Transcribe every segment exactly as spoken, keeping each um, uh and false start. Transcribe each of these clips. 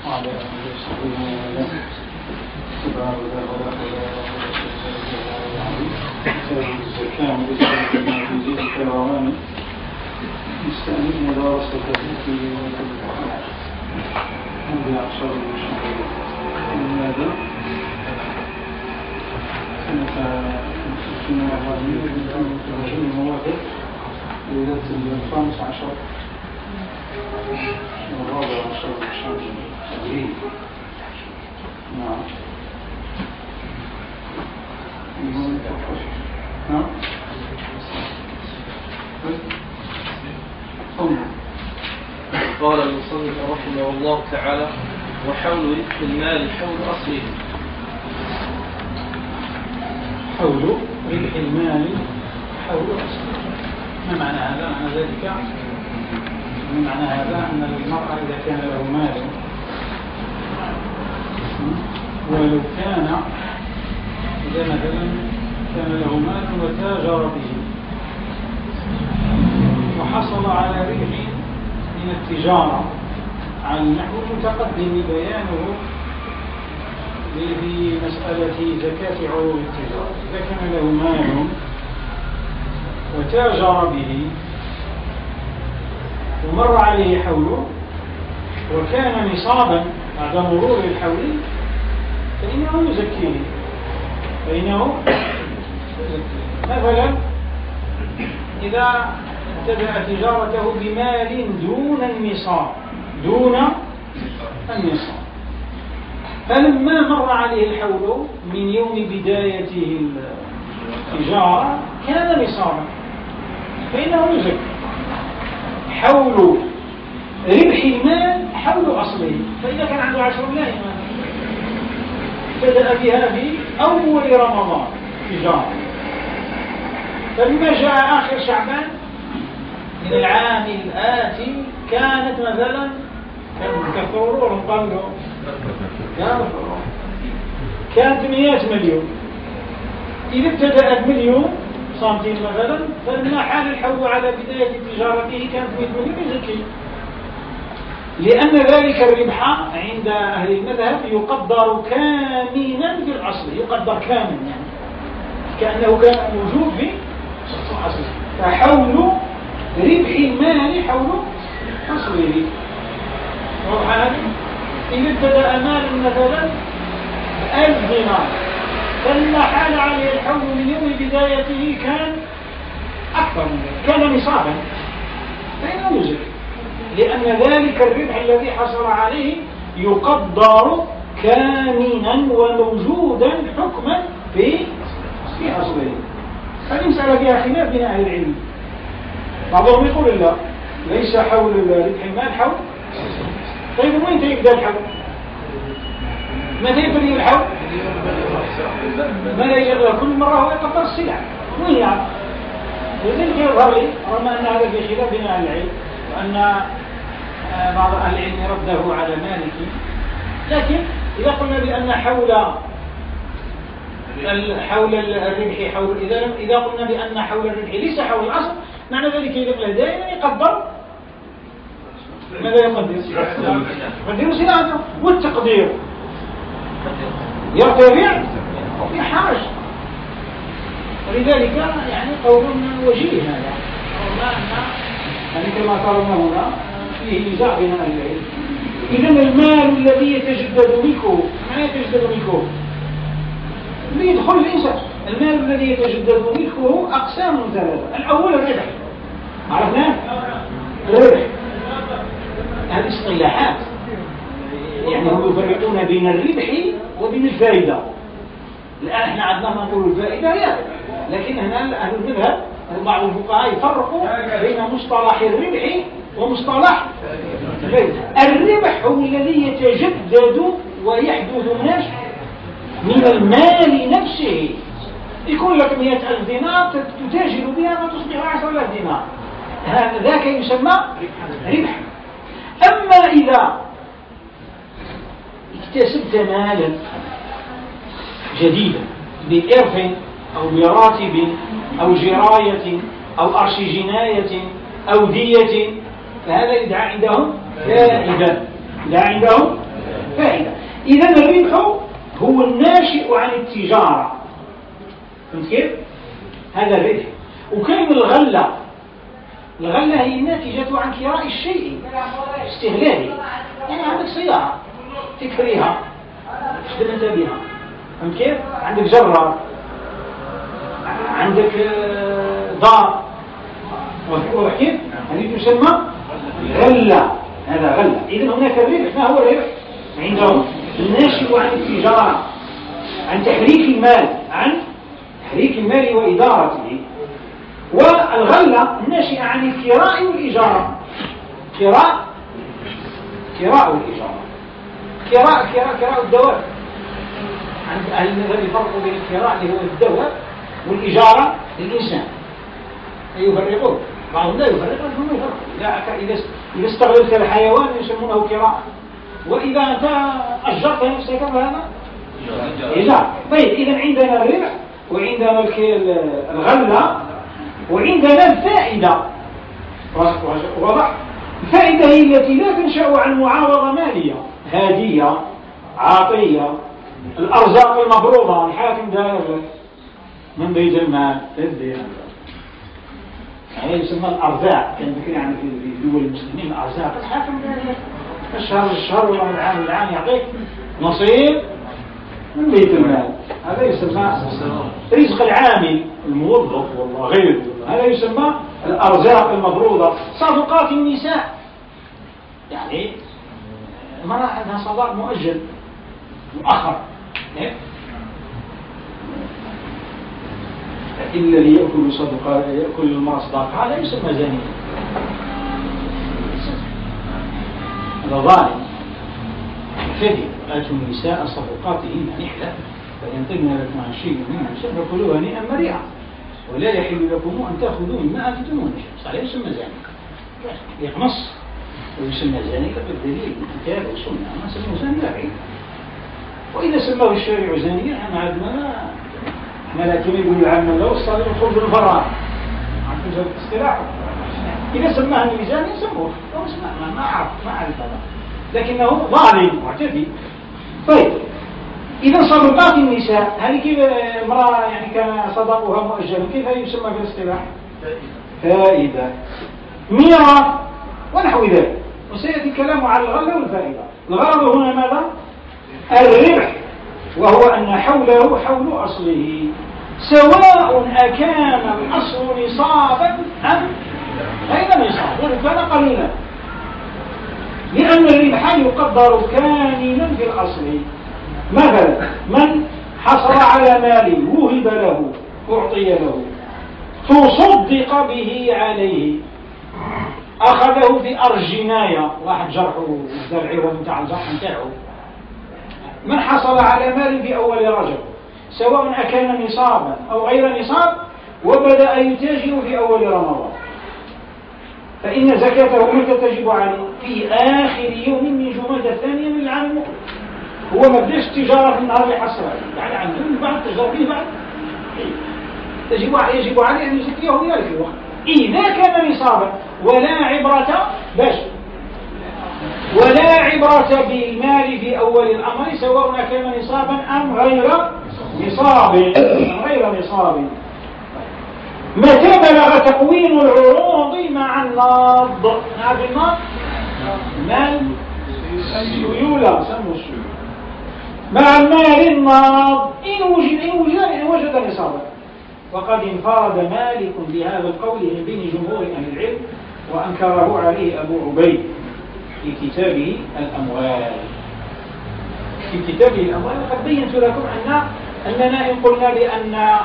وعلى آله وصحبه وسلم. سبحان الله ولا حول ولا قوة إلا بالله. الزكاة من جزء الكرامة مستأمين دراسة الذكر والقرآن. هذا أعصر المشاهد. لماذا؟ سنة ستين وأربعين وثلاثين موافق ليلة الخامس عشر والرابع عشر شهر أبريل. نعم. نعم. قال المصنف رحمه الله تعالى: وحول ربح المال حول أصله. حول ربح المال حول أصله. ما معنى هذا؟ معنى ذلك معنى هذا أن المرأة إذا كان له مال ولو كان إذا مثلا كان له مال وتاجر به وحصل على ربح من التجارة على النحو المتقدم بيانه في مسألة زكاة عروض التجارة. إذا كان له مال وتاجر به ومر عليه حوله وكان نصابا بعد مرور الحول فإنه يزكيه فإنه مثلا إذا ابتدأ تجارته بمال دون النصاب دون النصاب فلما مر عليه الحول من يوم بدايته التجارة كان نصابا فإنه يزكي. حول ربح المال حول أصله. فإذا كان عنده عشر ملايين بدأ بها في أول رمضان تجارة فلما جاء آخر شعبان من العام الآتي كانت مثلا كثروا قالوا كانت مئة مليون. إذا ابتدأت مليون سنتين مثلا فلما حال الحول على بداية تجارته كانت مئة مليون يزكي، لأن ذلك الربح عند أهل المذهب يقدر كاملا في الأصل، يقدر كاملا يعني كأنه كان موجود في الأصل. فحول ربح المال حول أصله. إذا ابتدأ مال مثلا ألف دينار فلما حال عليه الحول من يوم بدايته كان أكثر من ذلك كان نصابا فإنه يزكي، لأن ذلك الربح الذي حصل عليه يقدر كامنا وموجودا حكما في في أصله. فالمسألة فيها خلاف بين أهل العلم. بعضهم يقول لا ليس حول ربح المال حول. طيب وين يبدأ الحول؟ متى يبدأ الحول؟ ما لا يجب كل مرة هو يقدر السلع وين يعرف؟ لذلك يظهر لي رغم أن هذا في خلاف بين أهل العلم وأن بعض أهل العلم رده على مالكي، لكن إذا قلنا بأن حول حول الربح حول إذا إذا قلنا بأن حول الربح ليس حول الأصل معنى ذلك يقول دائما يقدر ماذا يقدر؟ يقدر سلعته والتقدير يرتفع في حرج. ولذلك يعني قول وجيه هذا يعني كما قالنا هنا فيه نزاع بين أهل العلم. إذا المال الذي يتجدد ملكه ما يتجدد ملكه ليدخل الإنسان. المال الذي يتجدد ملكه أقسام ثلاثة. الأول الربح عرفناه الربح هذه اصطلاحات يعني هم يفرقون بين الربح وبين الفائدة. الآن احنا عندنا نقول الفائدة هي، لكن هنا أهل المذهب بعض الفقهاء يفرقوا بين مصطلح الربح ومصطلح الفائدة. الربح هو الذي يتجدد ويحدث من المال نفسه. يكون لك مئة ألف دينار تتاجر بها فتصبح عشر آلاف دينار، ذاك يسمى ربح. أما إذا اكتسبت مالا جديدا بإرث أو براتب أو جراية أو أرش جناية أو دية فهذا يدعى عندهم فائدة. يدعى عندهم إذا الربح هو الناشئ عن التجارة. فهمت كيف؟ هذا الربح. وكلمة الغلة، الغلة هي الناتجة عن كراء الشيء استغلالي. يعني عندك سيارة تكريها تخدم انت بها، فهمت كيف؟ عندك جرار، عندك دار، واضح كيف؟ هذه تسمى غلة. هذا غلة. إذن هناك الربح. ما هو الربح؟ عندهم الناشئ عن التجارة، عن تحريك المال، عن تحريك المال وإدارته. والغلة الناشئة عن الكراء والإجارة. كراء كراء والإجارة. كراء كراء كراء الدواب. عند أهل المذهب يفرقوا بين الكراء اللي هو الدواب والإجارة للإنسان. يفرقون، بعضهم لا يفرق، بعضهم لا يفرق. إذا إذا استغللت الحيوان يسمونه كراء، وإذا أنت أجرت نفسك فهذا إجارة. طيب إذا عندنا الربح وعندنا الغلة وعندنا الفائدة. واضح؟ الفائدة هي التي لا تنشأ عن معاوضة مالية، هدية، عطية، الأرزاق المفروضة. الحاكم داير من بيت المال تدير، يعني يسمى الأرزاق. كان ذكر يعني في دول المسلمين الأرزاق. الحاكم داير الشهر الشهر ولا العام العام يعطيك نصيب من بيت المال. هذا يسمى رزق العامل الموظف والله غيره. هذا يسمى الأرزاق المفروضة. صفقات النساء، يعني المرأة عندها صداق مؤجل مؤخر، إلا اللي يأكل صدقة يأكل المرأة صداقة هذا يسمى زاني. هذا ظالم. فدي آتوا النساء صدقاتهن نحلة فينطقن لكم عن شيء مما شئتم فكلوه هنيئا مريئا ولا يحل لكم أن تأخذوا مما آتيتموهن شيئا. صحيح يسمى زاني، يقمص ويسمى زاني بالدليل من الكتاب والسنة. أما سموه زاني لا بعيد. وإذا سماه الشارع زانيا احنا عندنا احنا لكن يقولوا عنا لو الصالح الخبز الفرار عن كتاب الاصطلاح. إذا سماه الميزان يسموه لو اسمه ما أعرف ما أعرف هذا، لكنه ظالم معتدي. طيب إذا صدقات النساء هذه كيف امرأة يعني كان صدقها مؤجلا كيف يسمى في الاصطلاح؟ فائدة، ميراث ونحو ذلك. وسيأتي الكلام على الغلة والفائدة. الغرض هنا ماذا؟ الربح، وهو أن حوله حول أصله سواء أكان الأصل نصابا أم غير نصاب ولو كان قليلا، لأن الربح يقدر كاملا في الأصل. مثلا من حصل على مال وهب له أعطي له تصدق به عليه، أخذه في أرجناية واحد جرحه مثل العظم نتاع الجرح نتاعه. من حصل على مال في أول رجب سواء أكان نصابا أو غير نصاب وبدأ يتاجر في أول رمضان فإن زكاته متى تجب عليه؟ في آخر يوم من جمادى الثانية من العام المقبل. هو ما بدأش التجارة في النهار اللي حصل عليه، يعني عنده من بعد التجارة فيه بعد تجب عليه يجب عليه أن يزكيه ذلك الوقت إذا كان نصابا. ولا عبرة باش ولا عبرة بالمال في أول الأمر سواء كان نصابا أم غير نصاب غير نصاب. متى بلغ تقويم العروض مع الناض؟ نعرف الناض؟ مال السيولة سموا السيولة مع المال الناض إن وجد إن وجد إن وجد نصابا. وقد انفرد مالك بهذا القول من بين جمهور أهل العلم وأنكره عليه أبو عبيد في كتابه الأموال. في كتابه الأموال قد بينت لكم أن أننا إن قلنا بأن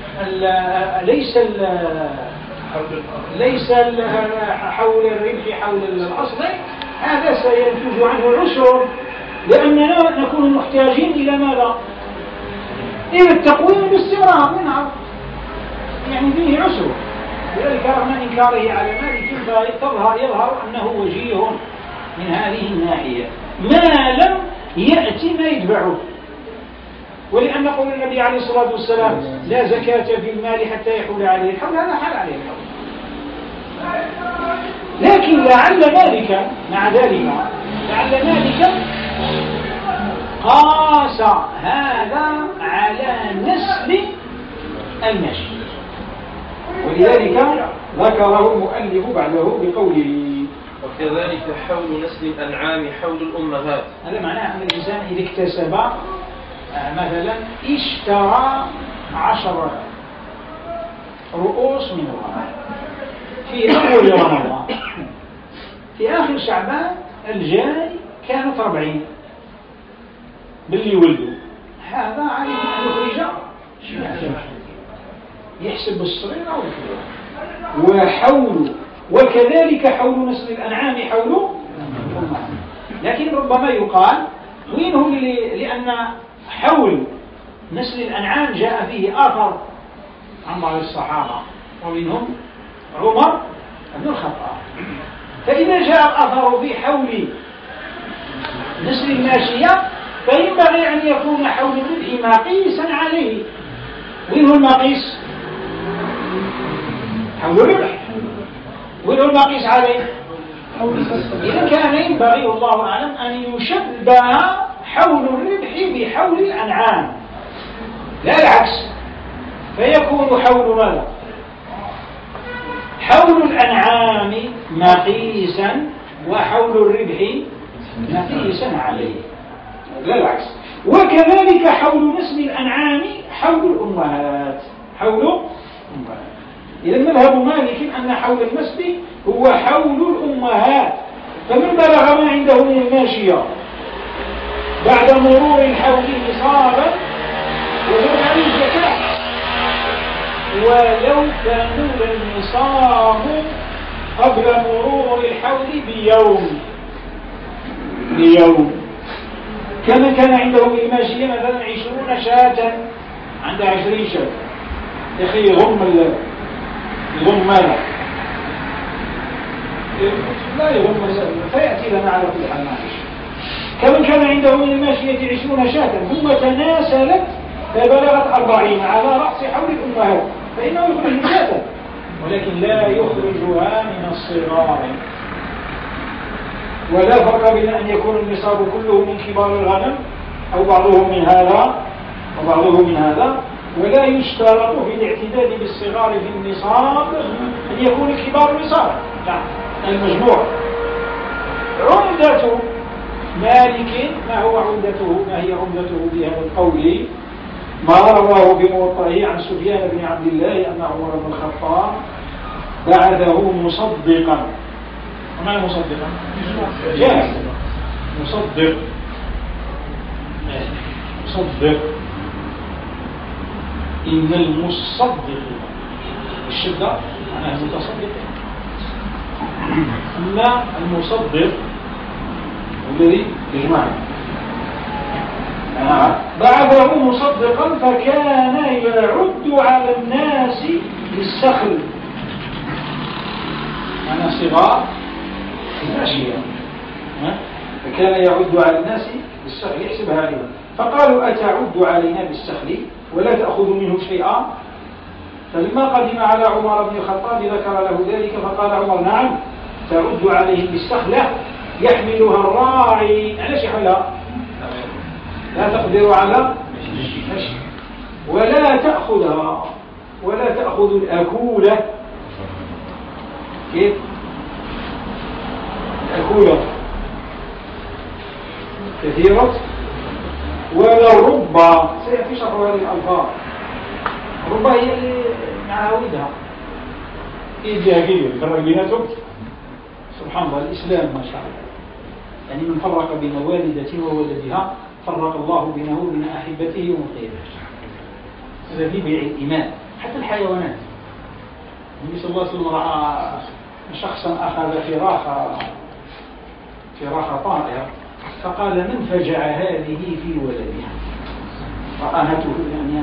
ال ليس ال ليس ال حول الربح حول الأصل هذا سينتج عنه العسر، لأننا نكون محتاجين إلى ماذا؟ إلى التقويم باستمرار منها، يعني فيه عسر. لذلك رغم إنكاره على مالك تظهر يظهر أنه وجيه من هذه الناحية ما لم يأتي ما يتبعه. ولأن قول النبي عليه الصلاة والسلام لا زكاة في المال حتى يحول عليه الحول، هذا حال عليه الحول. لكن لعل مالك مع ذلك لعل مالك قاس هذا على نسل الماشي، ولذلك ذكره المؤلف بعده بقوله وكذلك حول نسل الأنعام حول الأمهات. هذا معناه أن الإنسان إذا اكتسب مثلا اشترى عشر رؤوس من الغنم في أول رمضان، في آخر شعبان الجاي كانت أربعين باللي ولدوا، هذا عليه أن يخرج يحسب الصغير أو الكبير. وحول وكذلك حول نسل الأنعام حول الأمهات. لكن ربما يقال وينه لأن حول نسل الأنعام جاء فيه آثر عن بعض الصحابة ومنهم عمر بن الخطاب، فإذا جاء الأثر في حول نسل الماشية فينبغي أن يكون حول الربح مقيسا عليه. وينه المقيس؟ حول الربح. وينه المقيس عليه؟ إذا كان ينبغي والله أعلم أن يشبه حول الربح بحول الأنعام لا العكس، فيكون حول ماذا؟ حول الأنعام مقيسا وحول الربح مقيسا عليه لا العكس. وكذلك حول نسل الأنعام حول الأمهات حول الأمهات. إذا مذهب مالك أن حول النسل هو حول الأمهات، فمن بلغ ما عنده من الماشية بعد مرور الحول نصابا وجب عليه الزكاة، ولو كمل النصاب قبل مرور الحول بيوم بيوم كما كان عنده من الماشية مثلا عشرون شاة، عنده عشرين شاة، يا أخي يغم يغم ماذا؟ لا يغم فيأتي لنا على كل حال معيش. كمن كان عنده من الماشية عشرون شاة ثم تناسلت فبلغت أربعين على رأس حول الأمهات فإنه يخرج شاة، ولكن لا يخرجها من الصغار. ولا فرق بين أن يكون النصاب كله من كبار الغنم أو بعضهم من هذا وبعضهم من هذا. ولا يشترط في الاعتداد بالصغار في النصاب أن يكون الكبار نصاب، لا المجموع. عمدة مالك ما هو عمدته؟ ما هي عمدته بهذا القول؟ ما رواه بموطئه عن سفيان بن عبد الله أن عمر بن الخطاب بعثه مصدقا. وما مصدقا؟ جاهز مصدق مصدق إن المصدق الشدة معناها المتصدق، أما المصدق الذي يجمعه بعثه مصدقا فكان يعد على الناس بالسخل، معنى صغار الماشية، فكان يعد على الناس بالسخل يحسبها عليهم. فقالوا أتعد علينا بالسخل ولا تأخذ منه شيئا؟ فلما قدم على عمر بن الخطاب ذكر له ذلك فقال عمر نعم تعد عليهم بالسخلة يحملها الراعي. علاش يحملها؟ لا تقدر على مشي. ولا تأخذها ولا تأخذ الأكولة. كيف؟ الأكولة كثيرة ولا الربا، سيأتي شرح هذه الألفاظ. الربا هي اللي معاودها إيديها كيف يفرق بيناتهم. سبحان الله الإسلام ما شاء الله، يعني من فرق بين والدة وولدها فرق الله بينه وبين أحبته يوم القيامة. هذا في بيع الإيمان. حتى الحيوانات، النبي صلى الله عليه وسلم رأى شخصا أخذ فراخ فراخ طائر فقال من فجع هذه في ولدها؟ رآهته يعني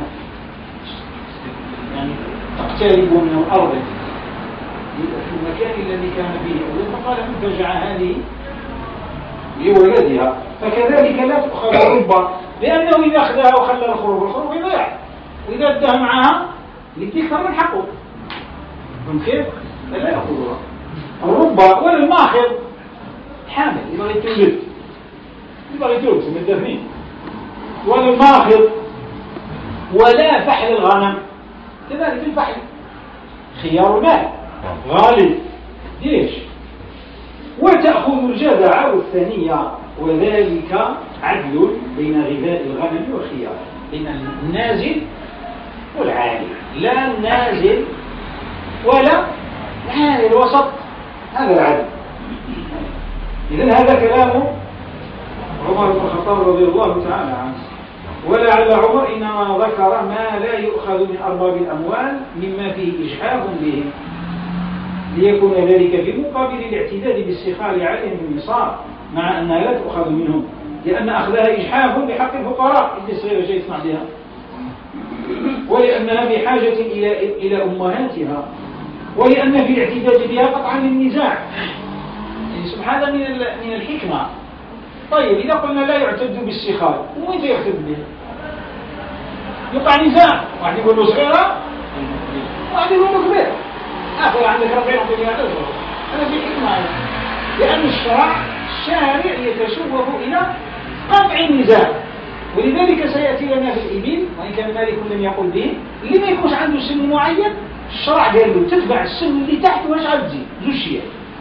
يعني تقترب من الأرض في المكان الذي كان فيه أولا، فقال من فجع هذه لولدها. فكذلك لا تؤخذ الربا، لأنه إذا أخذها وخلى الخروف الخروف يضيع، وإذا ادها معها يديك من حقه. كيف؟ لا يأخذها. الربا ولا الماخذ حامل يبغى يتولد يبغى يتولد من الدفنين ولا الماخض ولا فحل الغنم، كذلك الفحل خيار المال غالي ليش؟ وتأخذ الجذع والثانية، وذلك عدل بين غذاء الغنم والخيار، بين النازل والعالي، لا النازل ولا العالي، الوسط، هذا العدل. إذن هذا كلام عمر بن الخطاب رضي الله تعالى عنه. ولعل عمر إنما ذكر ما لا يؤخذ من أرباب الأموال مما فيه إجحاف بهم، ليكون ذلك في مقابل الاعتداد بالسخال عليهم بالنصاب، مع أنها لا تؤخذ منهم، لأن أخذها إجحاف بحق الفقراء اللي صغير شيء يصنع بها، ولأنها بحاجة إلى إلى أمهاتها، ولأن في الاعتداد بها قطعا للنزاع. يعني سبحان من من الحكمة. طيب إذا قلنا لا يعتد بالسخال، وين يعتد به؟ يقع نزاع، واحد يقول له صغيرة واحد يقول له كبيرة، آخر عندك ربعين وقلنا هذا هذا في حكمة، لأن الشرع الشارع يتشوف إلى قطع النزاع. ولذلك سيأتي لنا في الإبل، وإن كان مالك لم يقل به، اللي ما يكونش عنده سن معين الشرع قال له تتبع السن اللي تحت واش عاد تزيد زوج شيال،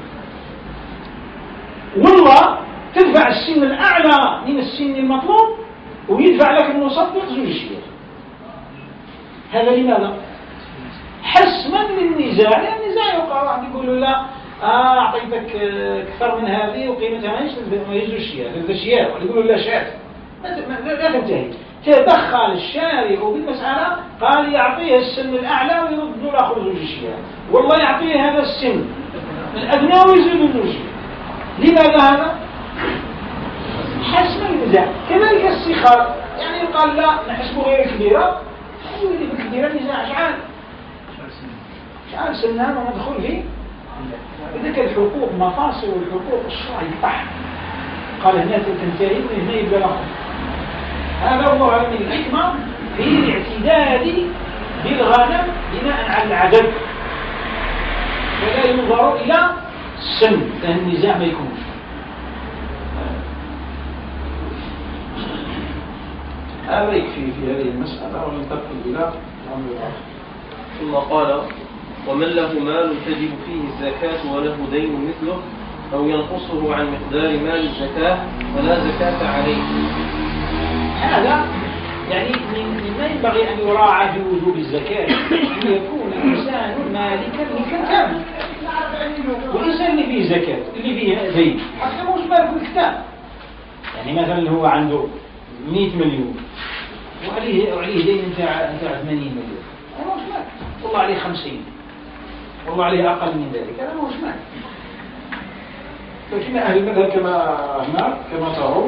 والله تدفع السن الأعلى من السن المطلوب ويدفع لك المصدق زوج شيال. هذا لماذا؟ حسما للنزاع، لأن النزاع يوقع واحد يقول له لا آه أعطيتك أكثر من هذه وقيمتها ما يزوج شيال، هذا شيال، ولا يقول له لا شات، لا تنتهي. تدخل الشارع بالمسألة، قال يعطيه السن الأعلى ويرد له الآخر زوج شيال، والله يعطيه هذا السن الأدنى ويزيد زوج شيال. لماذا هذا؟ حسم النزاع. كذلك السخار، يعني قال لا نحسبه غير كبيرة، يقول لي بالكبيرة نزاع شعال شعال سنان وندخل فيه. إذا كانت الحقوق مفاصل والحقوق الشرع يقطع، قال هنا تنتهي وهنا يبقى لهم. هذا هو من الحكمة في الاعتداد بالغنم بناء على العدد، فلا ينظر إلى السن، لأن النزاع ما يكونش. هذا يكفي في هذه المسألة، وننتقل إلى الأمر الآخر. ثم قال: ومن له مال تجب فيه الزكاة وله دين مثله أو ينقصه عن مقدار مال الزكاة فلا زكاة عليه. هذا يعني مما ينبغي أن يراعى في وجوب الزكاة أن يكون الإنسان مالكا ملكا كامل. والإنسان اللي فيه زكاة اللي فيه دين حتى مش مالك الكتاب، يعني مثلا هو عنده مئة مليون وعليه وعليه دين نتاع نتاع ثمانين مليون، هذا مش مالك، والله عليه خمسين، والله عليه أقل من ذلك، هذا مش مالك. لكن أهل المذهب كما هناك كما ترون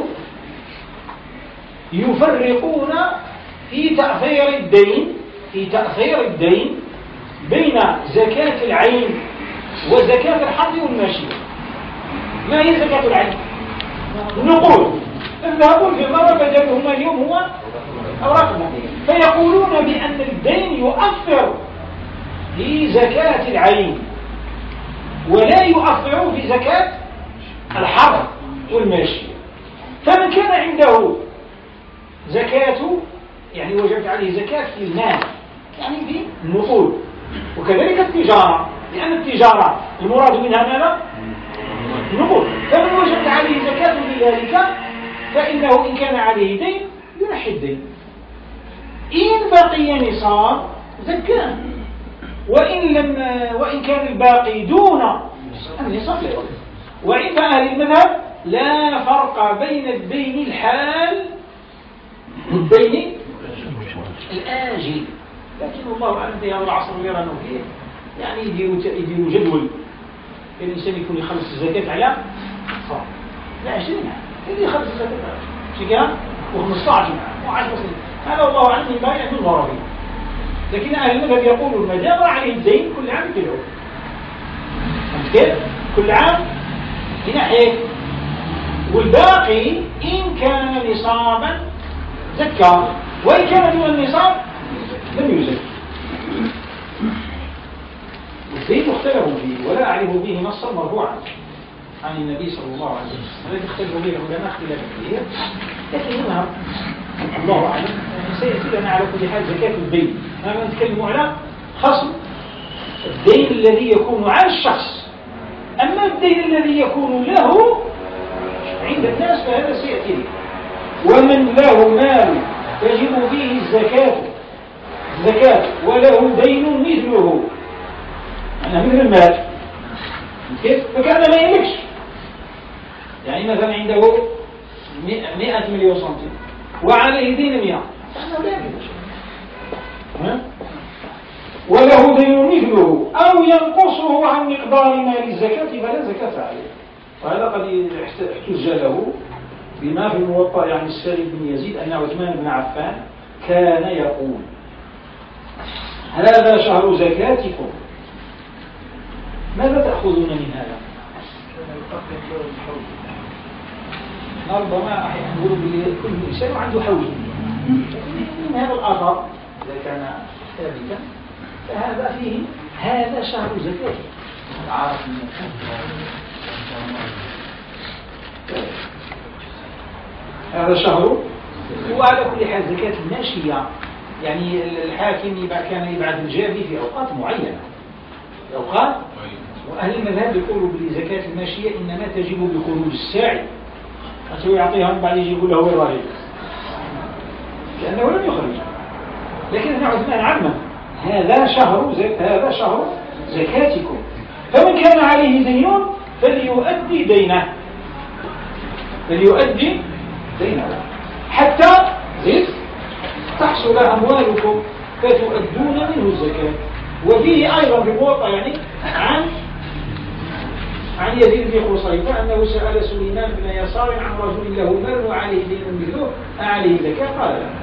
يفرقون في تأثير الدين في تأثير الدين بين زكاة العين وزكاة الحظ والماشية. ما هي زكاة العين؟ النقود، الذهب والفضة بدلهما اليوم هو أوراقنا، فيقولون بأن الدين يؤثر في زكاة العين ولا يؤثر في زكاة الحظ والماشية. فمن كان عنده زكاة يعني وجبت عليه زكاة في المال، يعني في النقود، وكذلك التجارة، لأن التجارة المراد منها ماذا؟ النقود. فمن وجبت عليه زكاة لذلك فإنه إن كان عليه دين ينحي الدين، إن بقي نصاب زكاه، وإن لم وإن كان الباقي دون النصاب لا. وعند أهل المذهب لا فرق بين الدين الحال والدين الآجل، لكن الله أعلم في هذا العصر اللي رانا فيه يعني يديروا يديروا جدول الإنسان يكون يخلص الزكاة على صار لا عشرين عام، اللي يخلص الزكاة على شي كلام وخمسة عشر عام وعشر سنين، هذا الله أعلم ينبغي أن ينظر فيه. لكن أهل المذهب يقولون ما دام عليه الدين كل عام يدفعه، فهمت كيف؟ كل عام ينحيه، والباقي إن كان نصابا زكاه، وإن كان دون النصاب لم يزكى. والدين مختلف فيه ولا أعرف به نصا مرفوعا عن النبي صلى الله عليه وسلم، الذي اختلفوا به العلماء اختلافا كثيرا، لكن يظهر الله أعلم سيأتي لنا على كل حال زكاة الدين. نحن نتكلم على خصم الدين الذي يكون على الشخص، أما الدين الذي يكون له عند الناس فهذا سيأتي لنا. ومن له مال تجب فيه الزكاة زكاة وله دين مثله، أنا مثل المال كيف؟ فكان ما يملكش، يعني مثلا عنده مئة مليون سنتيم وعليه دين مئة، فأنه لا يملك. وله دين مثله أو ينقصه عن مقدار مال الزكاة فلا زكاة عليه. وهذا قد احتج له بما في الموطأ يعني السالم بن يزيد أن عثمان بن عفان كان يقول هذا شهر زكاتكم، ماذا تأخذون من هذا؟ ربما أحيانا نقول كل إنسان عنده حول من هذا الأثر إذا كان ثابتا فهذا فيه هذا شهر زكاة العارف من هذا شهر. وعلى كل حال زكاة الماشية يعني الحاكم كان يبعث الجابي في أوقات معينة أوقات، وأهل المذهب يقولوا بزكاة الماشية إنما تجب بخروج الساعي، حتى يعطيها من بعد يجي يقول له وين راهي لأنه لم يخرج. لكن ابن عثمان عمم هذا شهر هذا شهر زكاتكم، فمن كان عليه دين فليؤدي دينه فليؤدي دينه حتى زيد تحصل أموالكم فتؤدون منه الزكاة. وفيه أيضا بموطأ يعني عن عن يزيد بن قصيفة أنه سأل سليمان بن يسار عن رجل له مال وعليه دين مثله أعليه زكاة؟ قال لا.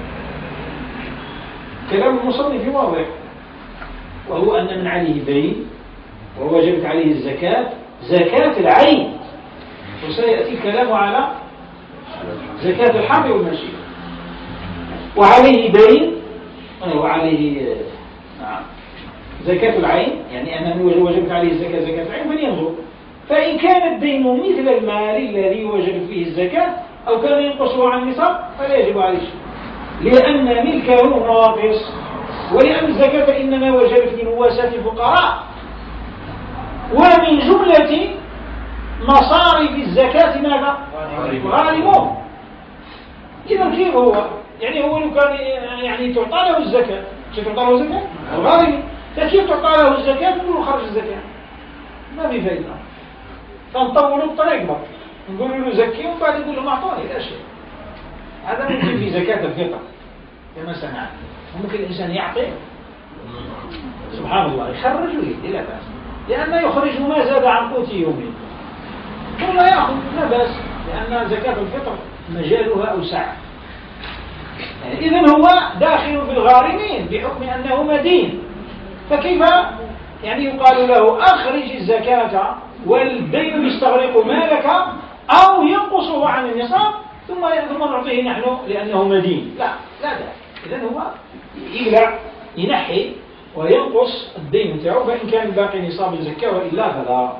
كلام المصنف واضح، وهو أن من عليه دين ووجبت عليه الزكاة زكاة العين، وسيأتي الكلام على زكاة الحرب والمشي. وعليه دين وعليه زكاة العين، يعني أنه وجبت عليه الزكاة زكاة العين فلينظر، فإن كان الدين مثل المال الذي وجب فيه الزكاة أو كان ينقصه عن النصاب فلا يجب عليه شيء، لأن ملكه ناقص، ولأن الزكاة إنما وجبت لمواساة الفقراء، ومن جملة مصارف الزكاة ماذا؟ غالبون. إذا كيف هو؟ يعني هو لو كان يعني تعطى له الزكاة، تعطى له الزكاة؟ غالبا. فكيف تعطى له الزكاة نقول خرج الزكاة؟ ما في فائدة. فنطولوا الطريق بقى نقول له زكي ومن بعد يقول له ما أعطاني لا شيء. هذا ممكن في زكاة الفطر كما سمعنا، ممكن الإنسان يعطي سبحان الله يخرج ويدي لا بأس، لأنه يخرج ما زاد عن قوت يومه ثم يأخذ لا بأس، لأن زكاة الفطر مجالها أوسع. يعني إذن هو داخل في الغارمين بحكم أنه مدين، فكيف يعني يقال له أخرج الزكاة والدين يستغرق مالك أو ينقصه عن النصاب ثم ثم نعطيه نحن لأنه مدين؟ لا لا ده. إذن هو يقلع ينحي وينقص الدين بتاعه فإن كان باقي نصاب الزكاة وإلا فلا.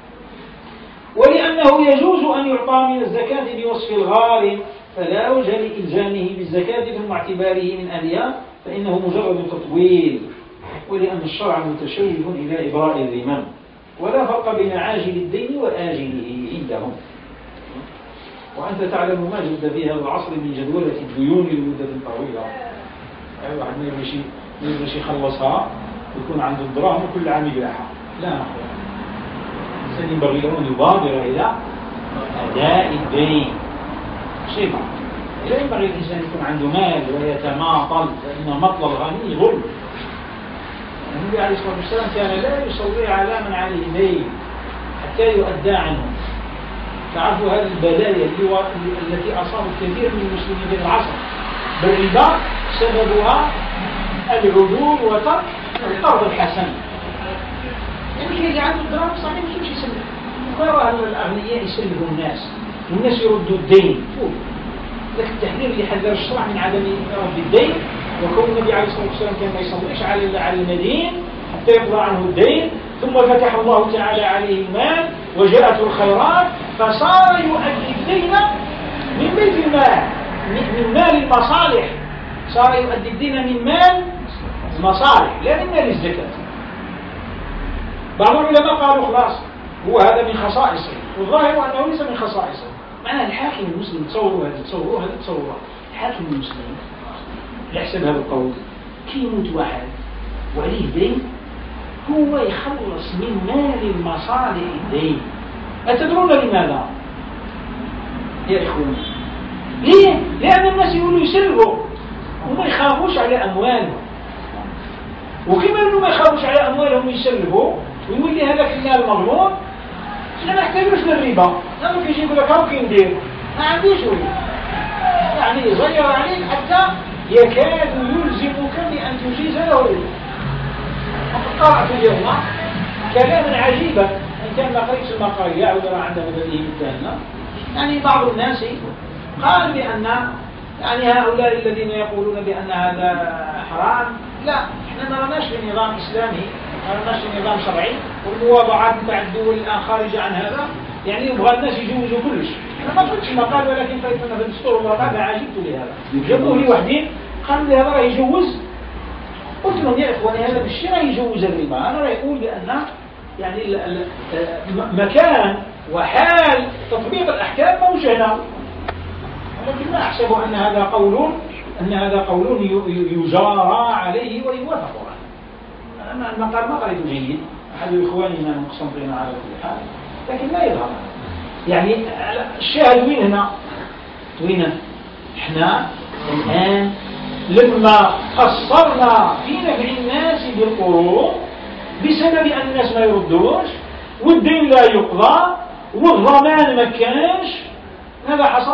ولأنه يجوز أن يعطى من الزكاة بوصف الغارم فلا وجه لإلزامه بالزكاة ثم اعتباره من أهلها فإنه مجرد تطويل، ولأن الشرع متشوف إلى إبراء الذمم، ولا فرق بين عاجل الدين وآجله عندهم. وأنت تعلم ما جد في هذا العصر من جدولة الديون لمدة طويلة. أي واحد ما يبغيش ما يبغيش يخلصها يكون عنده الدراهم كل عام يبيعها، لا نقول. الإنسان ينبغي له أن يبادر إلى أداء الدين. شيء لا ينبغي الإنسان يكون عنده مال ويتماطل، لأن مطل الغني ظلم. النبي عليه الصلاة والسلام كان لا يصلي على من عليه دين حتى يؤدى عنه. تعرفوا هذه البلايا التي أصابت كثير من المسلمين في العصر بالربا سببها العدول وترك القرض الحسن. يعني اللي عنده الدراهم صحيح مش يسلف، وقالوا الأغنياء يسلفوا الناس والناس يردوا الدين. لكن التحذير اللي حذر الشرع من عدم رد الدين، وكون النبي عليه الصلاة والسلام كان ما يصليش على على المدين حتى يقضى عنه الدين، ثم فتح الله تعالى عليه المال وجاءته الخيرات فصار يؤدي الدين من بيت المال من مال المصالح، صار يؤدي الدين من مال المصالح لا من مال الزكاة. بعض العلماء قالوا خلاص هو هذا من خصائصه، والظاهر أنه ليس من خصائصه. معنى الحاكم المسلم تصوروا هذا تصوروا هذا تصوروا الحاكم المسلم يحسب هذا القول كي يموت واحد وعليه دين هو يخلص من مال المصالح الدين. أتدرون لماذا يا إخواني؟ ليه؟ لأن الناس يقولوا يسرقوا وما يخافوش على أموالهم، وكما يقولوا ما يخافوش على أموالهم يسرقوا ويولي هذاك المال مضمون. احنا ما نحتاجوش للربا، لما كيجي يقول لك هاو كي ندير ما عنديش ربا، يعني يغير عليك حتى يكاد يلزمك بأن تجيز له الربا. وقد قرأت اليوم كلاما عجيبا، إن كان ما قريتش المقال يعود عندنا بديه مثالنا. يعني بعض الناس قال بأن يعني هؤلاء الذين يقولون بأن هذا حرام، لا، احنا ما رناش في نظام إسلامي، ما رناش في نظام شرعي، والمواضعات بتاع الدول الآن خارجة عن هذا، يعني يبغى الناس يجوزوا كل شيء. أنا ما قلتش مقال، ولكن قريت أنا في الدستور والمقال عجبت لهذا. جابوه لي وحدين قالوا لي هذا راه يجوز. قلت لهم يا إخواني هذا بالشيء راه يجوز الربا. أنا راه يقول بأن يعني ال ال مكان وحال تطبيق الأحكام موجه هنا، ولكن لا أحسب أن هذا قول أن هذا قول يجارى عليه ويوافق عليه. أنا المقال ما قريته جيد، أحد إخواننا مقسمطين على كل حال، لكن لا يظهر. يعني الشاهد وين هنا؟ وين إحنا الآن لما قصرنا في نفع الناس بالقروض بسبب أن الناس ما يردوش والدين لا يقضى والضمان ما كانش، ماذا حصل؟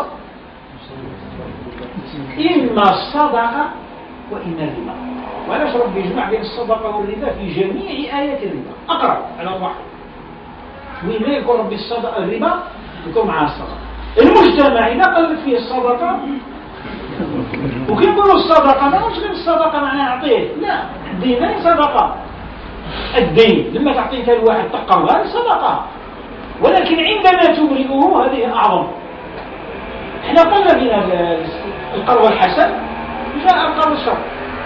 إما الصدقة وإما الربا. ولاش ربي يجمع بين الصدقة والربا في جميع آيات الربا أقرب على الواحد. وين ما يكون ربي الصدقة الربا يكون معها الصدقة. المجتمع إذا قلت فيه الصدقة، وكيف يقولوا الصدقة ما مش غير الصدقة معناها أعطيه، لا، الدين ما هي صدقة. الدين لما تعطيك الواحد تقرض هذه صدقة، ولكن عندما تبرئه هذه أعظم. احنا قلنا بنا القرض الحسن جاء القرض الشرعي.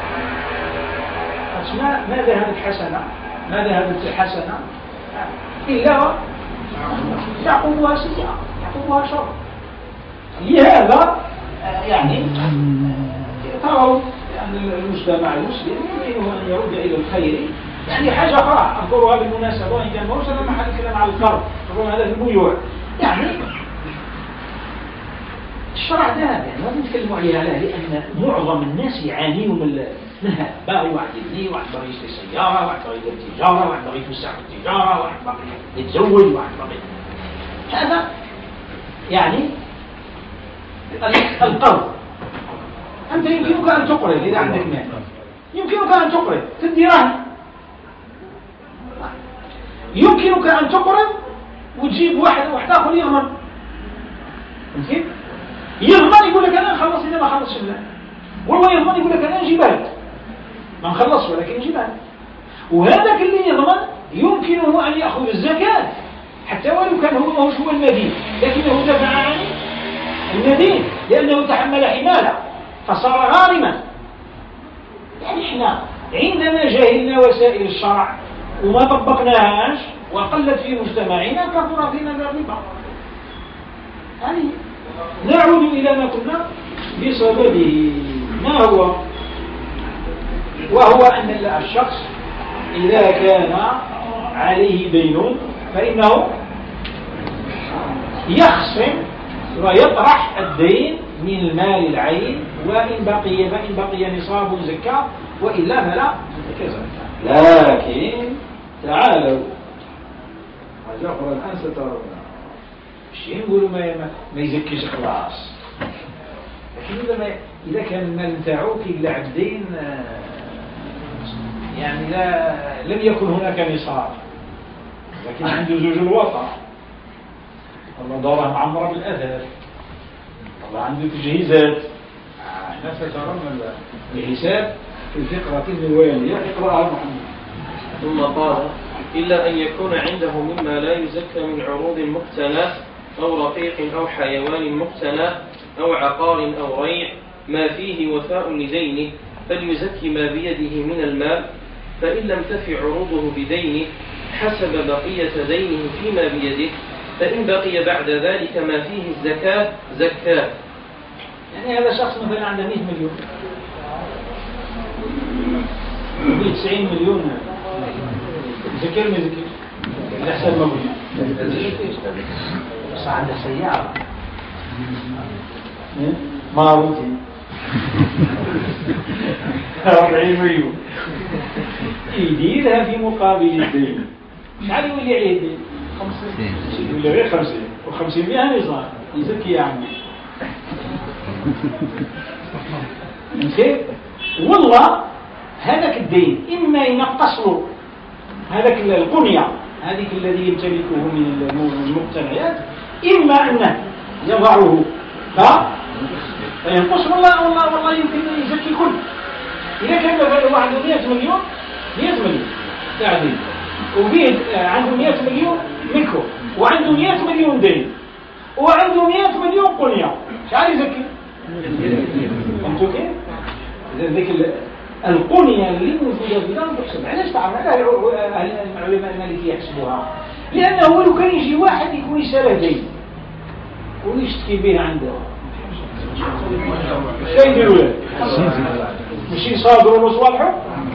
ماذا هذه الحسنة؟ ماذا هذه الحسنة؟ إلا يعقوبها سيئة، يعقوبها شر. لهذا يعني تروا أن المجتمع المسلم يمكنه أن يرد إلى الخير. يعني حاجة أخرى أذكرها بالمناسبة، وإن كان موسى لما حد الكلام على القرض تقول هذا في البيوع. يعني الشرع ده يعني ما نتكلموا عليه على لأن معظم الناس يعانون منها. باغي واحد يبني، واحد باغي يشتري سيارة، واحد باغي يدير تجارة، واحد باغي يتوسع في التجارة، واحد باغي يتزوج، واحد باغي هذا يعني القرض. أنت يمكنك أن تقرض إذا عندك مال، يمكنك أن تقرض تدي رهن، يمكنك أن تقرض وتجيب واحد واحد آخر يضمن. فهمت؟ يضمن يقول لك أنا نخلص إذا ما خلصش المال، والله يضمن يقول لك أنا نجيبها لك ما نخلصش ولكن نجيبها لك. وهذاك اللي يضمن يمكنه أن يأخذ الزكاة حتى ولو كان هو ماهوش هو المدين، لكنه دفع عن المدين لأنه تحمل حماله فصار غارما. يعني احنا عندما جهلنا وسائل الشرع وما طبقناهاش وقلت في مجتمعنا كثر فينا الربا. يعني نعود إلى ما كنا بسببه، ما هو؟ وهو أن الشخص إذا كان عليه دين فإنه يخصم ويطرح الدين من المال العين، وإن بقي فإن بقي نصاب زكاة، وإلا فلا كذا. لكن تعالوا حاجة أخرى الآن سترون الشيء نقولوا ما ما يزكيش خلاص، لكن إذا إذا كان المال نتاعو كيقلع الدين يعني لا لم يكن هناك نصاب، لكن عنده زوج الوطن، الله داره معمرة بالأثاث، الله عنده تجهيزات. احنا سترون الحساب في الفقرة الوالية. اقرأها محمد. ثم قال إلا أن يكون عنده مما لا يزكى من عروض مقتنى أو رقيق أو حيوان مقتنى أو عقار أو ريع ما فيه وفاء لدينه فليزكي ما بيده من المال، فإن لم تفي عروضه بدينه حسب بقية دينه فيما بيده، فإن بقي بعد ذلك ما فيه الزكاة زكاه. يعني هذا شخص مثلا عنده مئة مليون مئة وتسعين مليون ذكر ما ذكر الأحسن ما بجي بس عنده سيارة ماروتي أربعين مليون يديرها في مقابل الدين. شحال يولي عليه الدين؟ خمسين يولي غير خمسين وخمسين مئة نصار يزكي يا عمي نسيت. والله هذاك الدين إما ينقص له هذاك القنية هذيك الذي يمتلكه من المقتنيات، إما أنه يضعه فينقص والله والله والله يمكن يزكي كل. إذا كان مثلا عنده مئة مليون مئة مليون تعديل وبيد عنده مئة مليون ملكه وعنده مئة مليون دين وعنده مئة مليون قنية، شحال يزكي؟ فهمتوا كيف؟ إذا ذيك القنية اللي موجودة في الأرض تحسب. علاش تعرف على العلماء المالكية يحسبوها؟ لأنه لو كان يجي واحد يكون يساله دين ويشتكي به عنده شو يديروا له؟ مش يصادروا مصالحه؟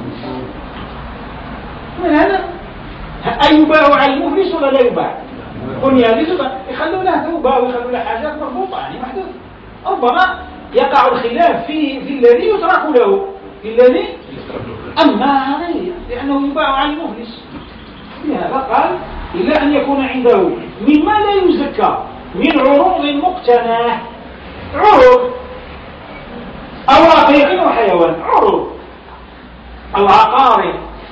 من هذا أيباع على المفلس ولا لا يباع؟ قنية هذه يخلوا له توبة ويخلوا له حاجات مربوطة يعني محدود. ربما يقع الخلاف في في الذي يترك له في الذي أما عليه لأنه يباع على المفلس. لهذا قال إلا أن يكون عنده مما لا يزكى من عروض مقتناه، عروض أو رقيق وحيوان، عروض أو عقار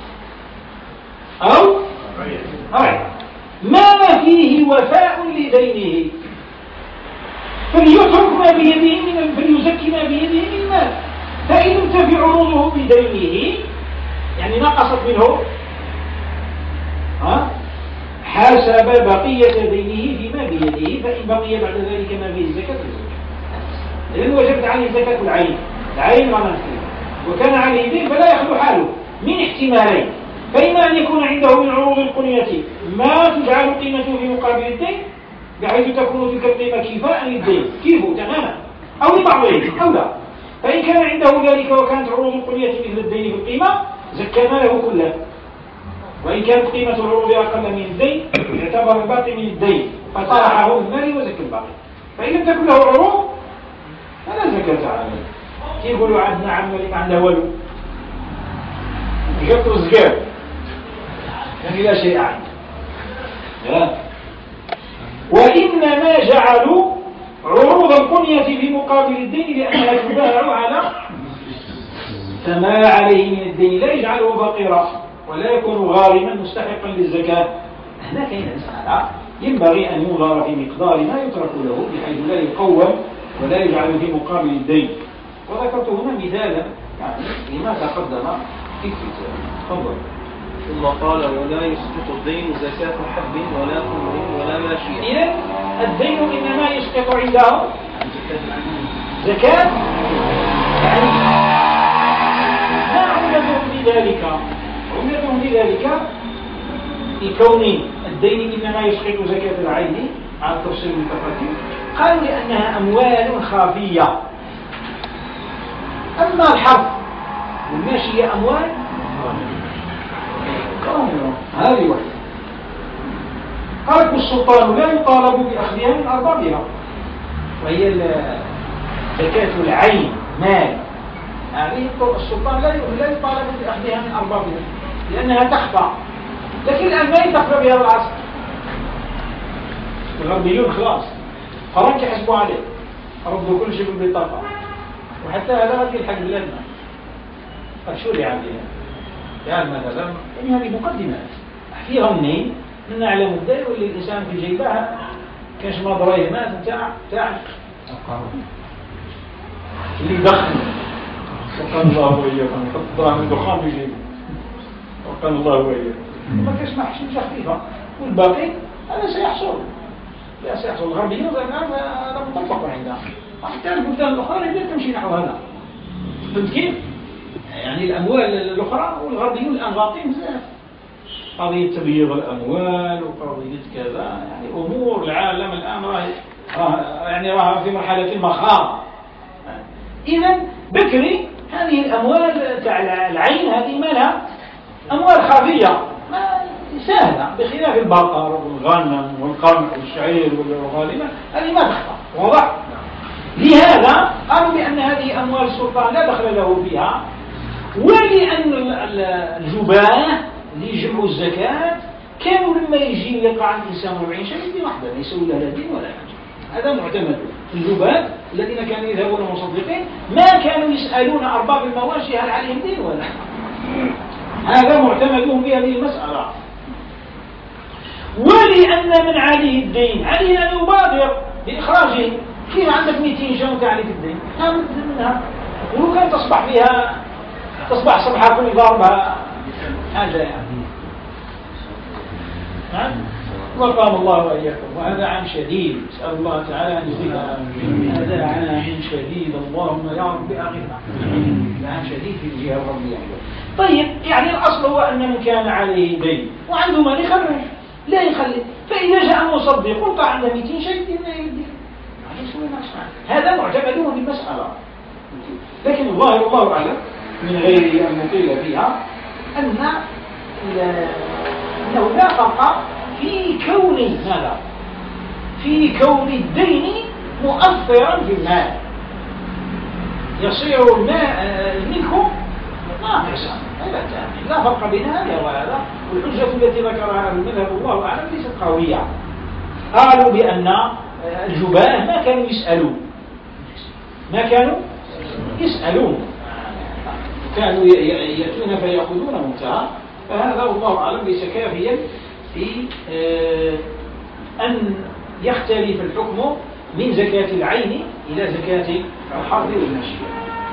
أو ريع ما فيه وفاء لدينه فليترك ما بيده من فليزكي ما بيده من المال، فإن لم تفي عروضه بدينه يعني نقصت منه ها حسب بقية دينه فيما بيده، فإن بقي بعد ذلك ما فيه الزكاة إذن وجبت عليه زكاة العين العين ما نفسه وكان عليه دين فلا يخلو حاله من احتمالين، فإما أن يكون عنده من عروض القنية ما تجعل قيمته في مقابل الدين بحيث تكون تلك القيمة كفاء للدين كيفه تماما أو لبعضه أو لا، فإن كان عنده ذلك وكانت عروض القنية مثل الدين في القيمة زكى ماله كله، وإن كانت قيمة العروض أقل من الدين يعتبر الباقي من الدين فطرحه من المال وزكى الباقي، فإن لم تكن له عروض فلا زكاة عليه. يقولوا عندنا عم اللي ما عنده والو جبت الزكاة يعني لا شيء عنده. وإنما جعلوا عروض القنية في مقابل الدين لأنها تباع على فما عليه من الدين لا يجعله فقيرا ولا يكون غارما مستحقا للزكاة. هنا كاين مسألة ينبغي أن ينظر في مقدار ما يترك له بحيث لا يقوم ولا يجعل في مقابل الدين، وذكرت هنا مثالا يعني لما تقدم في الكتاب. تفضل. ثم قال ولا يسقط الدين زكاة حب ولا تمر ولا ماشية. إذن الدين إنما يسقط عنده زكاة يعني ما عملتهم بذلك عملتهم بذلك لكون الدين إنما يسقط زكاة العين على التفصيل المتقدم، قالوا لأنها أموال خافية. أما الحرف والماشية أموال هذه واحدة. قالت السلطان لا يطالب بأخذها من أربابها، وهي زكاة العين مال، هذه السلطان لا يطالب بأخذها من أربابها لأنها تخفى، لكن الآن ما يتخفى بهذا العصر. الغربيون خلاص فرنك يحسبوا عليه ردوا كل شيء بالبطاقة، وحتى هذا غادي يلحق بلادنا. شو اللي عندي يعني مثلا يعني هذه مقدمات احكيها منين من نعلم الدين واللي الانسان في جيبها كاش ما ضريه مات نتاع تاع اللي يدخن وكان الله وياكم يحط دراهم من دخان في جيبه وكان الله وياكم ما كاش ما حشمش خفيفه، والباقي هذا سيحصل لا سيحصل. الغربيين هذا مطبق عندنا حتى البلدان الأخرى لا تمشي نحو هذا. فهمت كيف؟ يعني الأموال الأخرى والغربيون الآن غاطين بزاف قضية تبييض الأموال وقضية كذا، يعني أمور العالم الآن راه يعني راه في مرحلة المخاض. إذا بكري هذه الأموال تاع العين هذه مالها أموال خفية سهلة، بخلاف البقر والغنم والقمح والشعير والغالبة هذه ما تخطر. واضح؟ لهذا قالوا بأن هذه أموال السلطان لا دخل له فيها، ولأن الجباه اللي يجمعوا الزكاة كانوا لما يجي يقع الإنسان أربعين شيء يدي واحدة ما يسوي لها دين ولا حاجة. هذا معتمد. الجباه الذين كانوا يذهبون مصدقين ما كانوا يسألون أرباب المواشي هل عليهم دين ولا حاجة. هذا معتمدهم في هذه المسألة. ولأن من عليه الدين عليه أن يبادر بإخراجه. كيف عندك مئتين جنة عليك الدين هذا منها، ولو كان تصبح فيها تصبح صبحة كل ضربها حاجة يعني. وقام الله وإياكم. وهذا عام شديد، أسأل الله تعالى أن يزيدنا. هذا عام شديد، اللهم يا رب أغثنا. عام شديد في الجهة الربية. طيب يعني الأصل هو أن من كان عليه دين وعنده مال يخرج لا يخلي، فإذا جاء مصدق قلت عنده مئتين شيء ما يدي، هذا معتمدون بالمسألة. لكن الظاهر الله أعلم من غير أن نطيل فيها أن أنه لا فرق في كون هذا في كون الدين مؤثرا في المال، يصير المال منكم ناقصا، لا فرق بين هذا وهذا. والحجة التي ذكرها المذهب الله أعلم ليست قوية. قالوا بأن الجباه ما كانوا يسألون ما كانوا يسألون كانوا يأتون فيأخذون منتهى، فهذا والله أعلم ليس كافيا في أن يختلف الحكم من زكاة العين إلى زكاة الحرث والماشية.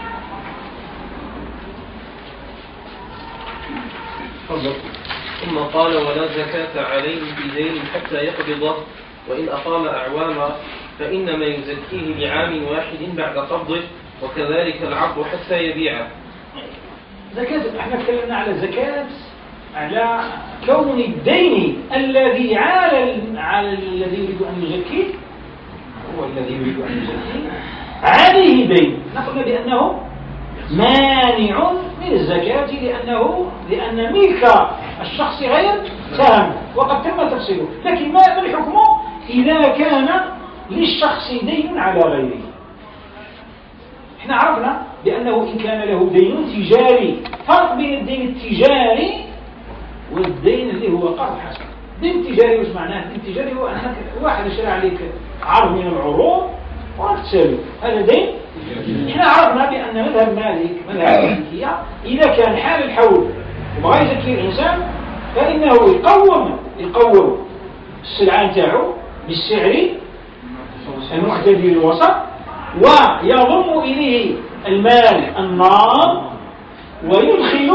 ثم قال ولا زكاة عليه في دين حتى يقبضه، وإن أقام أعواما فإنما يزكيه لعام واحد بعد قبضه، وكذلك العبد حتى يبيعه. زكاة، احنا تكلمنا على زكاة على كون الدين الذي على على الذي يريد أن يزكيه، هو الذي يريد أن يزكيه عليه دين، نقول بأنه مانع من الزكاة لأنه لأن ملك الشخص غير تام وقد تم تفصيله. لكن ما الحكم إذا كان للشخص دين على غيره؟ احنا عرفنا بأنه إن كان له دين تجاري، فرق بين الدين التجاري والدين اللي هو قرض حسن. دين تجاري وش معناه؟ الدين التجاري هو أنك واحد اشترى عليك عرض من العروض وراك تسالي، هذا دين. احنا عرفنا بأن مذهب مالك مذهب المالكية إذا كان حال الحول وما يزكي الإنسان فإنه يقوم يقوم السلعة نتاعو بالسعر المعتدل الوسط، ويضم إليه المال النار، ويدخل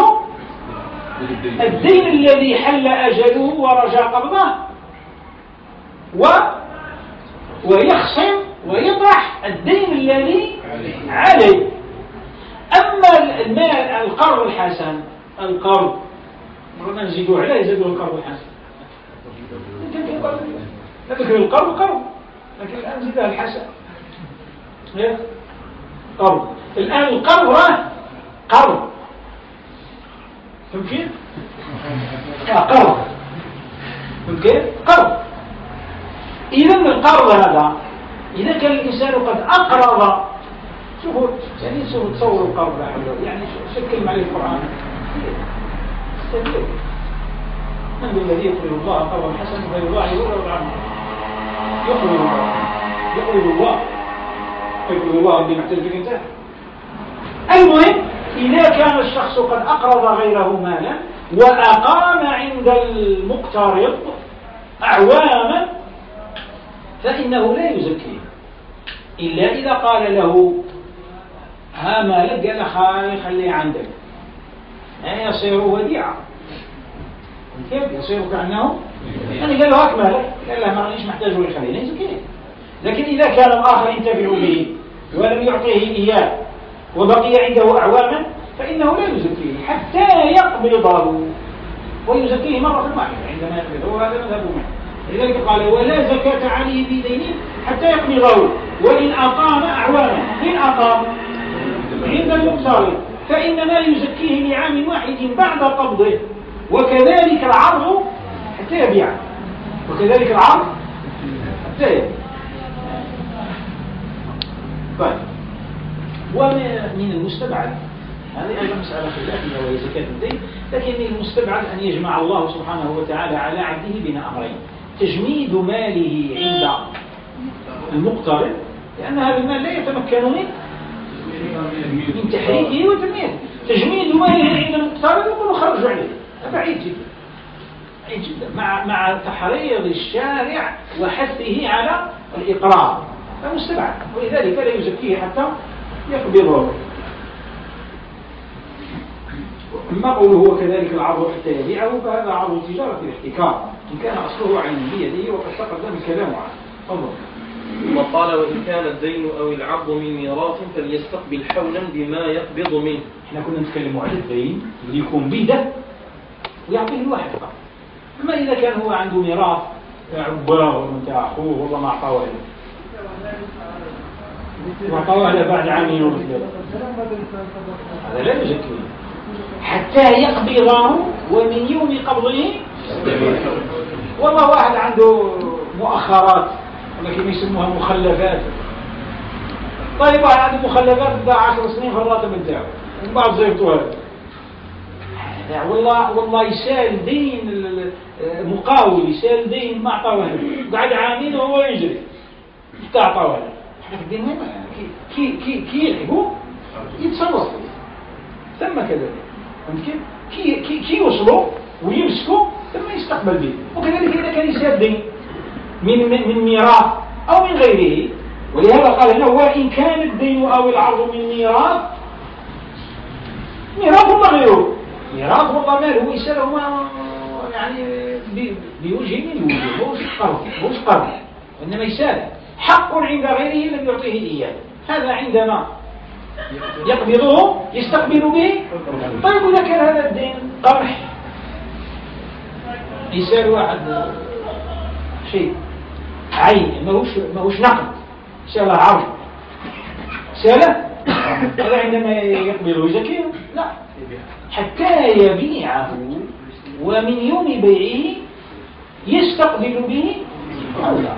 الدين الذي حل أجله ورجى قبضه، و ويخصم ويطرح الدين الذي عليه. أما المال القرض الحسن، القرض ما نزيدوا عليه يزيدوا القرض الحسن، لا تذكر القرض قرض، لكن الآن زيدها الحسن قرض. الآن القرض راه قرض، فهم كيف؟ آه قرض، فهم كيف؟ قرض. إذا القرض هذا إذا كان الإنسان قد أقرض، شوفوا يعني شوفوا تصوروا القرض يعني شكل عليه القرآن من الذي يقرض الله قرضا حسنا فيضاعفه له عنه. يقرض الله يقرض الله يقرض الله اللي محتاج لك انت. المهم إذا كان الشخص قد أقرض غيره مالا وأقام عند المقترض أعواما فإنه لا يزكيه إلا إذا قال له ها مالك، قال خلي خليه عندك، يعني يصير وديعة. كيف يصير كأنه يعني قال له هاك مالك، قال له ما رانيش محتاجه لخلينا يزكيه. لكن إذا كان الآخر ينتفع به ولم يعطيه إياه وبقي عنده أعواما فإنه لا يزكيه حتى يقبضه، ويزكيه مرة واحدة عندما يقبضه، وهذا مذهب منه. لذلك قال ولا زكاة عليه بدين حتى يقبضه وإن أقام أعواما. إن أقام عند المقترض فإنما يزكيه لعام واحد بعد قبضه، وكذلك العرض حتى يبيع، وكذلك العرض حتى يبيع. طيب، ومن المستبعد، هذه أيضا مسألة خلافية وهي زكاة الدين، لكن من المستبعد أن يجمع الله سبحانه وتعالى على عبده بين أمرين: تجميد ماله عند المقترض، لأن هذا المال لا يتمكن منه من تحريكه وتنميته. تجميد ماله عند المقترض يقول خرج عليه، بعيد جدا بعيد جدا مع مع تحريض الشارع وحثه على الإقرار، فمستبعد، ولذلك لا يزكيه حتى يقبضه. أما قوله وكذلك العرض حتى يبيعه فهذا عرض تجارة الاحتكار إن كان أصله عين بيده، وقد تقدم الكلام عنه. تفضل. وقال وإن كان الدين أو العرض من ميراث فليستقبل حولا بما يقبض منه. احنا كنا نتكلم على الدين اللي يكون بيده ويعطيه الواحد فقط. أما إذا كان هو عنده ميراث تاع أباه ولا تاع أخوه والله ما أعطاه له، ما أعطاه له بعد عامين ونص، هذا لا يزكيه حتى يقبضه ومن يوم قبضه. والله واحد عنده مؤخرات ولكن يسموها مخلفات. طيب واحد عنده مخلفات بدا عشر سنين في الراتب نتاعو ومن بعد زيرتوا هذا، والله والله يسال دين مقاول، يسال دين ما عطاوه له، قعد عامين وهو يجري حتى عطاوه له. هذا الدين ما كي كي كي يلعبوا يتصرف ثم كذلك، كي كي كي يوصلوا ويمسكوا ثم يستقبل به. وكذلك إذا كان يسال دين من من ميراث أو من غيره، ولهذا قال هنا وإن كان الدين أو العرض من ميراث. ميراث ولا غيره؟ ميراث والله ماله هو يساله يعني بوجه من الوجوه، مش قرض مش قرض، وإنما يساله حق عند غيره لم يعطيه إياه، هذا عندما يقبضه يستقبل به. طيب إذا كان هذا الدين قرح، يسال واحد شيء عين ماهوش ماهوش نقد، ساله عرض، ساله هذا عندما يقبضه يزكيه؟ لا، حتى يبيعه ومن يوم بيعه يستقبل به حولا.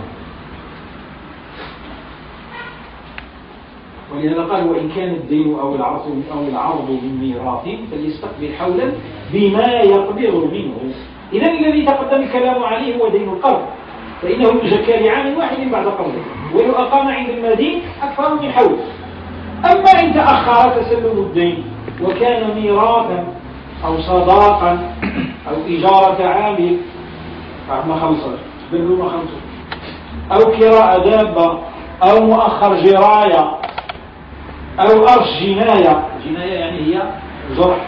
ولهذا قال وإن كان الدين أو العرض أو العرض من ميراث فليستقبل حولا بما يقبض منه. إذا الذي تقدم الكلام عليه هو دين القرض، فإنه يزكى لعام واحد بعد قبضه، ولو أقام عند المدين أكثر من حول. أما إن تأخر تسلم الدين وكان ميراثا أو صداقا أو إجارة عامل ما خلصت بلو ما خلصت، أو كراء دابة أو مؤخر جراية أو أرش جناية. جناية يعني هي جرح،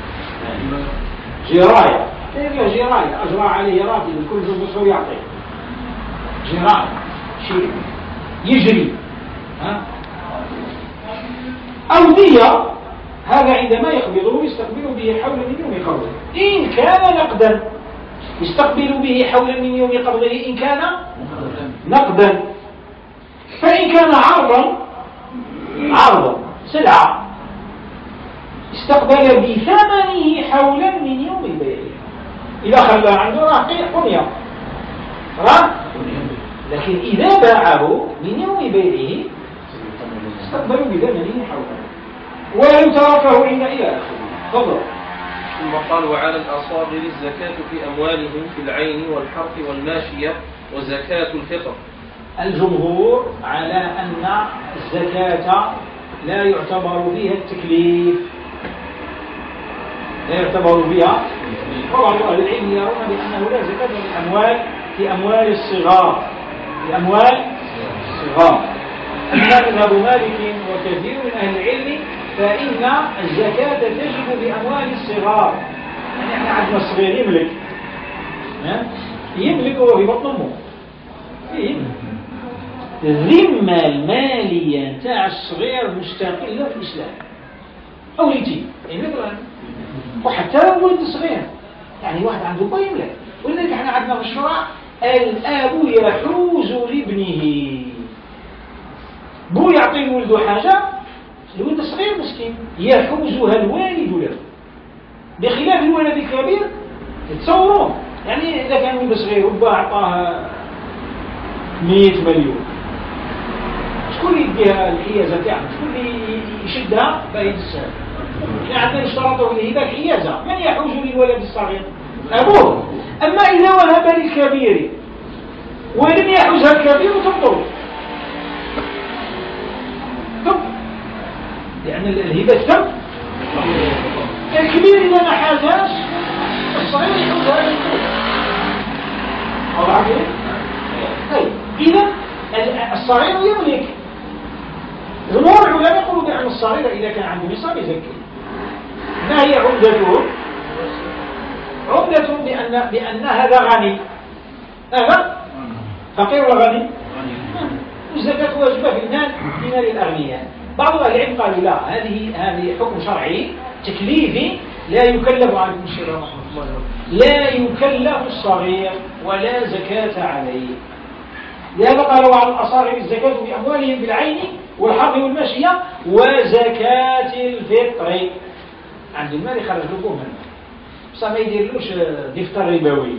جراية هي جراية أجرى عليه راتب كل جزء يعطي جراية شيء يجري، ها؟ أو دية، هذا عندما يقبضه يستقبل به حولا من يوم قبضه إن كان نقدا، يستقبل به حولا من يوم قبضه إن كان نقدا. فإن كان عرضا عرضا سلعة استقبل بثمنه حولا من يوم بيعه. إذا خلى عنده راح قنية راح، لكن إذا باعه من يوم بيعه استقبلوا بثمنه حولا ولو تركه عند إلى آخره. تفضل. ثم قال وعلى الأصاغر الزكاة في أموالهم في العين والحرث والماشية وزكاة الفطر. الجمهور على أن الزكاة لا يعتبر فيها التكليف، لا يعتبر فيها. وبعض أهل العلم يرون بأنه لا زكاة في الأموال في أموال الصغار، في أموال الصغار. أما مذهب مالك وكثير من أهل العلم فإن الزكاة تجب بأموال الصغار. يعني احنا عندنا الصغير يملك يملك وهو في بطن أمه، الذمة المالية نتاع الصغير مستقلة في الإسلام أو اليتيم يعني مثلا، وحتى لو ولد صغير يعني واحد عنده با يملك. ولذلك احنا عندنا مشروع الآب يحوز لابنه، بو يعطي لولده حاجة، الولد الصغير مسكين يحوزها الوالد له، بخلاف الولد الكبير تصوروا يعني إذا كان ولد صغير وبا أعطاه مئة مليون، شكون اللي يديها الحيازة تاعها؟ شكون اللي يشدها بايد السهل؟ يعني عندنا اشترطوا الهبة الحيازة، من يحوز للولد الصغير؟ أبوه. أما إذا وهب للكبير ولم يحوزها الكبير تبطل تبطل لأن الهبة تم. الكبير إذا ما حازاش الصغير يحوزها للكبير. طيب إذا الصغير يملك. جمهور العلماء يقولوا بأن الصغير إذا كان عنده نصاب يزكي. ما هي عمدته؟ عمدته بأن بأن هذا غني. هذا فقير ولا غني؟ الزكاة واجبة في المال في مال الأغنياء. بعض أهل العلم قالوا لا، هذه هذه حكم شرعي تكليفي لا يكلف عليكم الشرع، لا يكلف الصغير ولا زكاة عليه. لهذا قالوا على الأصاغر الزكاة بأموالهم بالعين والحرث والماشية وزكاة الفطر. عند المال يخرج لكم منه، بس ما يديرلوش دفتر ربوي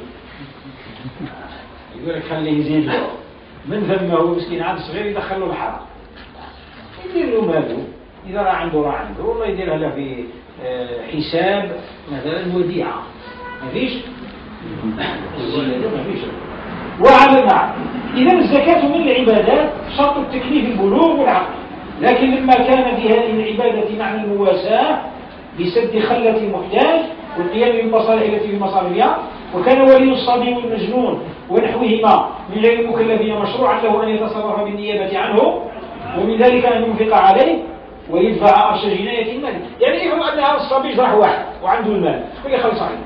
يقول لك خليه يزيد له من ذمه مسكين عاد صغير يدخل له الحرام، يدير له ماله إذا راه عنده راه عنده، والله يديرها له في حساب مثلا وديعة ما فيش ما فيش. وعلى المعنى إذا الزكاة من العبادات شرط التكليف البلوغ والعقل، لكن لما كان في هذه العبادة معنى المواساة بسد خلة المحتاج والقيام بالمصالح التي في مصالحها، وكان ولي الصبي والمجنون ونحوهما من غير المكلفين مشروعا له أن يتصرف بالنيابة عنه، ومن ذلك أن ينفق عليه ويدفع أرش جناية المال. يعني يفهم أن هذا الصبي جرح واحد وعنده المال، شكون يخلص عليه؟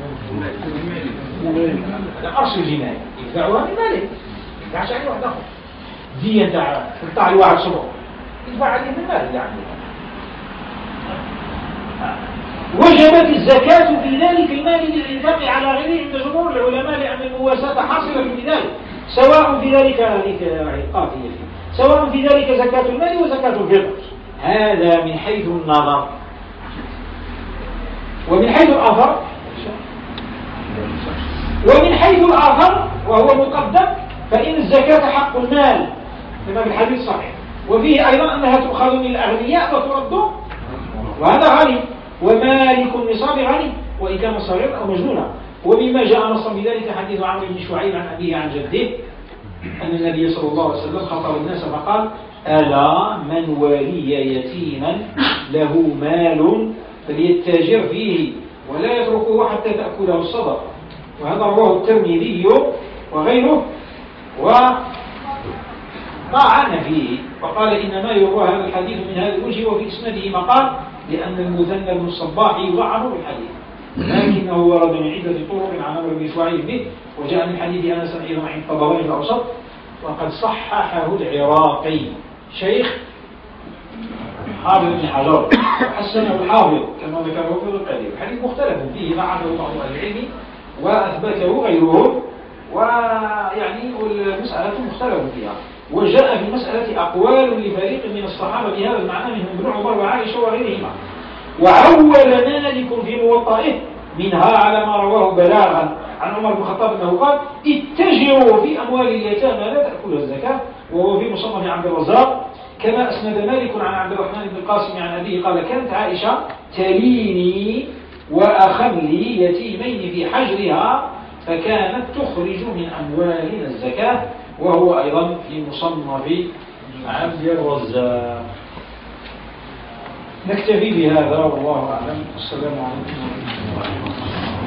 أرش الجناية يدفعها من ماله، يدفعش عليه واحد آخر دي يدفع تقطع الواحد صبح يدفع عليه من ماله يعني. وجبت الزكاة في ذلك المال للإنفاق على غيره عند جمهور العلماء، لأن المواساة حاصلة في ذلك، سواء في ذلك قافية سواء في ذلك زكاة المال وزكاة الفطر. هذا من حيث النظر. ومن حيث الآخر ومن حيث الآخر وهو مقدم، فإن الزكاة حق المال كما في الحديث الصحيح، وفيه أيضا أنها تؤخذ من الأغنياء وترد، وهذا غني، ومالك النصاب غني وإن كان صغيرا أو مجنونا. ومما جاء نصا بذلك حديث عمرو بن شعيب عن أبيه عن جده أن النبي صلى الله عليه وسلم خطب الناس فقال: ألا من ولي يتيما له مال فليتاجر فيه ولا يتركه حتى تأكله الصدقة. وهذا رواه الترمذي وغيره وطعن فيه وقال إنما يروى هذا الحديث من هذا الوجه وفي إسناده مقال، لأن المثنى بن الصباح يضعف بالحديث، لكنه ورد من عدة طرق عن عمرو بن شعيب به، وجاء من حديث أنس أيضا عند الطبراني الأوسط، وقد صححه العراقي شيخ حافظ بن حجر وحسنه الحافظ كما ذكره في القديم. الحديث مختلف فيه بعده بعض أهل العلم وأثبته غيرهم، ويعني المسألة مختلف فيها. وجاء في المسألة أقوال لفريق من الصحابة بهذا المعنى منهم ابن عمر وعائشة وغيرهما. وعول مالك في موطئه منها على ما رواه بلاغا عن عمر بن الخطاب أنه قال: اتجروا في أموال اليتامى لا تأكلها الزكاة، وهو في مصنف عبد الرزاق. كما أسند مالك عن عبد الرحمن بن القاسم عن أبيه قال: كانت عائشة تليني وأخم لي يتيمين في حجرها فكانت تخرج من أموالنا الزكاة، وهو أيضا في مصنف عبد الرزاق. نكتفي بهذا والله أعلم. السلام عليكم ورحمة الله وبركاته.